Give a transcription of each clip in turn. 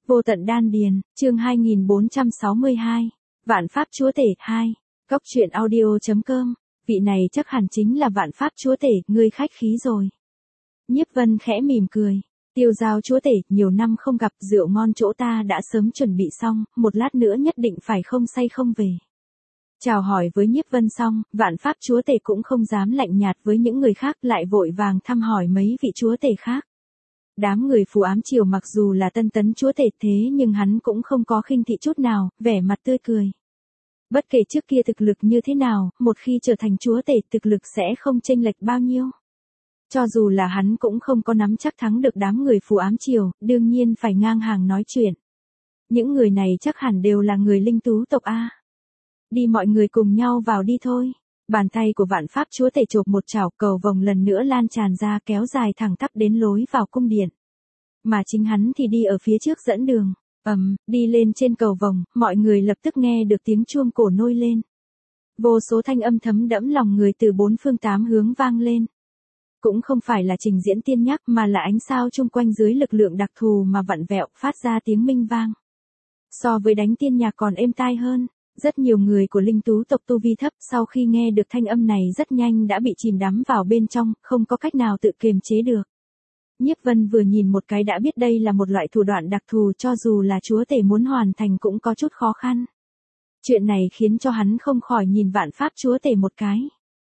Vô tận đan điền, chương 2462. Vạn pháp chúa tể 2. Góc truyện audio.com. Vị này chắc hẳn chính là vạn pháp chúa tể, ngươi khách khí rồi. Nhiếp Vân khẽ mỉm cười. Tiêu Giao chúa tể, nhiều năm không gặp, rượu ngon chỗ ta đã sớm chuẩn bị xong, một lát nữa nhất định phải không say không về. Chào hỏi với Nhiếp Vân xong, vạn pháp chúa tể cũng không dám lạnh nhạt với những người khác, lại vội vàng thăm hỏi mấy vị chúa tể khác. Đám người Phù Ám Triều mặc dù là tân tấn chúa tể thế nhưng hắn cũng không có khinh thị chút nào, vẻ mặt tươi cười. Bất kể trước kia thực lực như thế nào, một khi trở thành chúa tể thực lực sẽ không chênh lệch bao nhiêu. Cho dù là hắn cũng không có nắm chắc thắng được đám người Phù Ám Triều, đương nhiên phải ngang hàng nói chuyện. Những người này chắc hẳn đều là người linh tú tộc A. Đi mọi người cùng nhau vào đi thôi. Bàn tay của vạn pháp chúa tể chộp một chảo, cầu vồng lần nữa lan tràn ra kéo dài thẳng tắp đến lối vào cung điện. Mà chính hắn thì đi ở phía trước dẫn đường. Đi lên trên cầu vồng, mọi người lập tức nghe được tiếng chuông cổ nôi lên. Vô số thanh âm thấm đẫm lòng người từ bốn phương tám hướng vang lên. Cũng không phải là trình diễn tiên nhắc mà là ánh sao chung quanh dưới lực lượng đặc thù mà vặn vẹo phát ra tiếng minh vang. So với đánh tiên nhạc còn êm tai hơn. Rất nhiều người của linh tú tộc tu vi thấp sau khi nghe được thanh âm này rất nhanh đã bị chìm đắm vào bên trong, không có cách nào tự kiềm chế được. Nhiếp Vân vừa nhìn một cái đã biết đây là một loại thủ đoạn đặc thù, cho dù là chúa tể muốn hoàn thành cũng có chút khó khăn. Chuyện này khiến cho hắn không khỏi nhìn vạn pháp chúa tể một cái.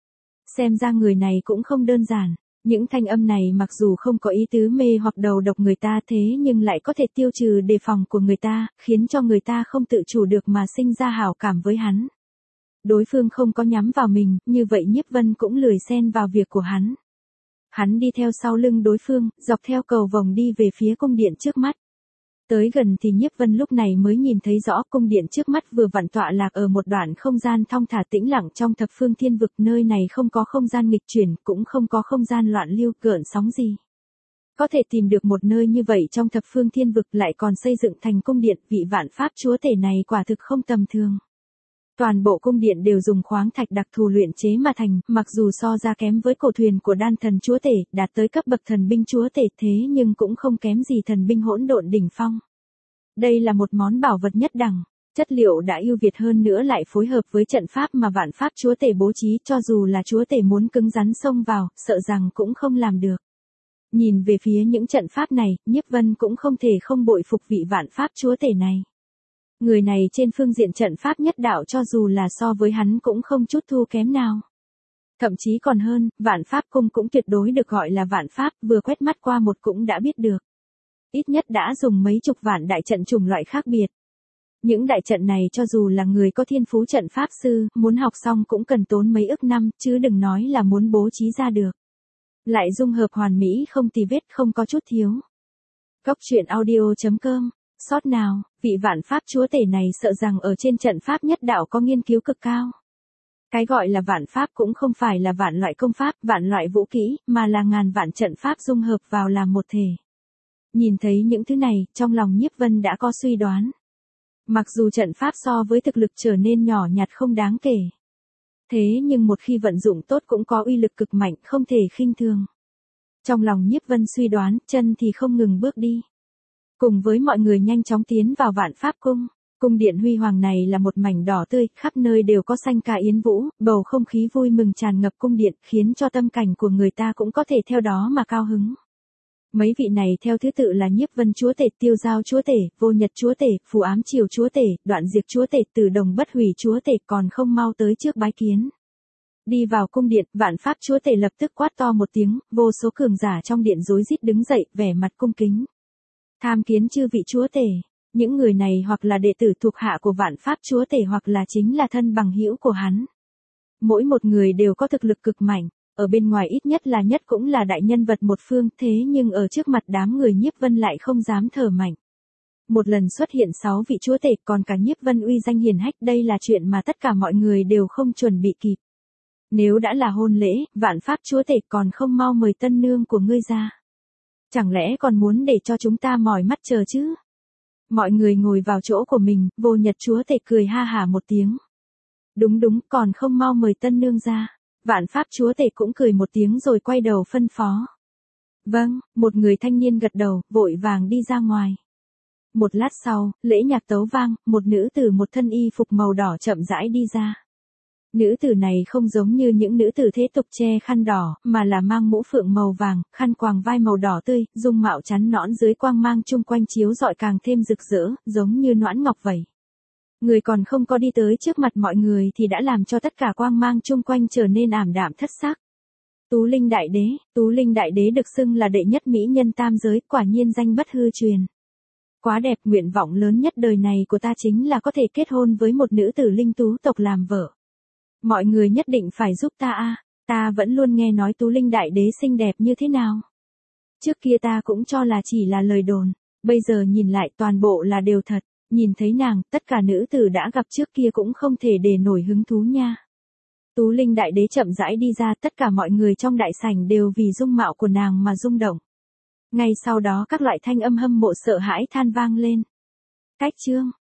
Xem ra người này cũng không đơn giản. Những thanh âm này mặc dù không có ý tứ mê hoặc đầu độc người ta thế nhưng lại có thể tiêu trừ đề phòng của người ta, khiến cho người ta không tự chủ được mà sinh ra hảo cảm với hắn. Đối phương không có nhắm vào mình, như vậy Nhiếp Vân cũng lười xen vào việc của hắn. Hắn đi theo sau lưng đối phương, dọc theo cầu vồng đi về phía cung điện trước mắt. Tới gần thì Nhiếp Vân lúc này mới nhìn thấy rõ cung điện trước mắt vừa vặn tọa lạc ở một đoạn không gian thong thả tĩnh lặng trong thập phương thiên vực, nơi này không có không gian nghịch chuyển, cũng không có không gian loạn lưu gợn sóng gì. Có thể tìm được một nơi như vậy trong thập phương thiên vực lại còn xây dựng thành cung điện, vị vạn pháp chúa tể này quả thực không tầm thường. Toàn bộ cung điện đều dùng khoáng thạch đặc thù luyện chế mà thành, mặc dù so ra kém với cổ thuyền của đan thần chúa tể, đạt tới cấp bậc thần binh chúa tể thế nhưng cũng không kém gì thần binh hỗn độn đỉnh phong. Đây là một món bảo vật nhất đẳng, chất liệu đã ưu việt hơn nữa lại phối hợp với trận pháp mà vạn pháp chúa tể bố trí, cho dù là chúa tể muốn cứng rắn xông vào, sợ rằng cũng không làm được. Nhìn về phía những trận pháp này, Nhiếp Vân cũng không thể không bội phục vị vạn pháp chúa tể này. Người này trên phương diện trận pháp nhất đạo cho dù là so với hắn cũng không chút thua kém nào. Thậm chí còn hơn, vạn pháp cung cũng tuyệt đối được gọi là vạn pháp, vừa quét mắt qua một cũng đã biết được. Ít nhất đã dùng mấy chục vạn đại trận chủng loại khác biệt. Những đại trận này cho dù là người có thiên phú trận pháp sư, muốn học xong cũng cần tốn mấy ức năm, chứ đừng nói là muốn bố trí ra được. Lại dung hợp hoàn mỹ không tì vết, không có chút thiếu. Góc truyện audio.com. Sót nào, vị vạn pháp chúa tể này sợ rằng ở trên trận pháp nhất đạo có nghiên cứu cực cao. Cái gọi là vạn pháp cũng không phải là vạn loại công pháp, vạn loại vũ kỹ, mà là ngàn vạn trận pháp dung hợp vào làm một thể. Nhìn thấy những thứ này, trong lòng Nhiếp Vân đã có suy đoán. Mặc dù trận pháp so với thực lực trở nên nhỏ nhặt không đáng kể. Thế nhưng một khi vận dụng tốt cũng có uy lực cực mạnh, không thể khinh thường. Trong lòng Nhiếp Vân suy đoán, chân thì không ngừng bước đi. Cùng với mọi người nhanh chóng tiến vào vạn pháp cung. Cung điện huy hoàng này là một mảnh đỏ tươi, khắp nơi đều có xanh ca yến vũ, bầu không khí vui mừng tràn ngập cung điện, khiến cho tâm cảnh của người ta cũng có thể theo đó mà cao hứng. Mấy vị này theo thứ tự là Nhiếp Vân chúa tể, Tiêu Giao chúa tể, Vô Nhật chúa tể, Phù Ám Triều chúa tể, Đoạn Diệt chúa tể, Từ Đồng Bất Hủy chúa tể, còn không mau tới trước bái kiến. Đi vào cung điện, vạn pháp chúa tể lập tức quát to một tiếng, vô số cường giả trong điện rối rít đứng dậy, vẻ mặt cung kính. Tham kiến chư vị chúa tể. Những người này hoặc là đệ tử thuộc hạ của vạn pháp chúa tể hoặc là chính là thân bằng hữu của hắn. Mỗi một người đều có thực lực cực mạnh, ở bên ngoài ít nhất cũng là đại nhân vật một phương, thế nhưng ở trước mặt đám người Nhiếp Vân lại không dám thở mạnh. Một lần xuất hiện 6 vị chúa tể còn cả Nhiếp Vân uy danh hiển hách, đây là chuyện mà tất cả mọi người đều không chuẩn bị kịp. Nếu đã là hôn lễ, vạn pháp chúa tể còn không mau mời tân nương của ngươi ra. Chẳng lẽ còn muốn để cho chúng ta mỏi mắt chờ chứ? Mọi người ngồi vào chỗ của mình, Vô Nhật chúa tể cười ha hả một tiếng. Đúng, còn không mau mời tân nương ra. Vạn pháp chúa tể cũng cười một tiếng rồi quay đầu phân phó. Vâng, một người thanh niên gật đầu, vội vàng đi ra ngoài. Một lát sau, lễ nhạc tấu vang, một nữ tử một thân y phục màu đỏ chậm rãi đi ra. Nữ tử này không giống như những nữ tử thế tục che khăn đỏ, mà là mang mũ phượng màu vàng, khăn quàng vai màu đỏ tươi, dung mạo chắn nõn dưới quang mang chung quanh chiếu rọi càng thêm rực rỡ, giống như noãn ngọc vậy. Người còn không có đi tới trước mặt mọi người thì đã làm cho tất cả quang mang chung quanh trở nên ảm đạm thất sắc. Tú Linh Đại Đế được xưng là đệ nhất mỹ nhân tam giới, quả nhiên danh bất hư truyền. Quá đẹp, nguyện vọng lớn nhất đời này của ta chính là có thể kết hôn với một nữ tử linh tú tộc làm vợ. Mọi người nhất định phải giúp ta a, ta vẫn luôn nghe nói Tú Linh Đại Đế xinh đẹp như thế nào. Trước kia ta cũng cho là chỉ là lời đồn, bây giờ nhìn lại toàn bộ là đều thật, nhìn thấy nàng, tất cả nữ tử đã gặp trước kia cũng không thể để nổi hứng thú nha. Tú Linh Đại Đế chậm rãi đi ra, tất cả mọi người trong đại sảnh đều vì dung mạo của nàng mà rung động. Ngay sau đó các loại thanh âm hâm mộ sợ hãi than vang lên. Cách chương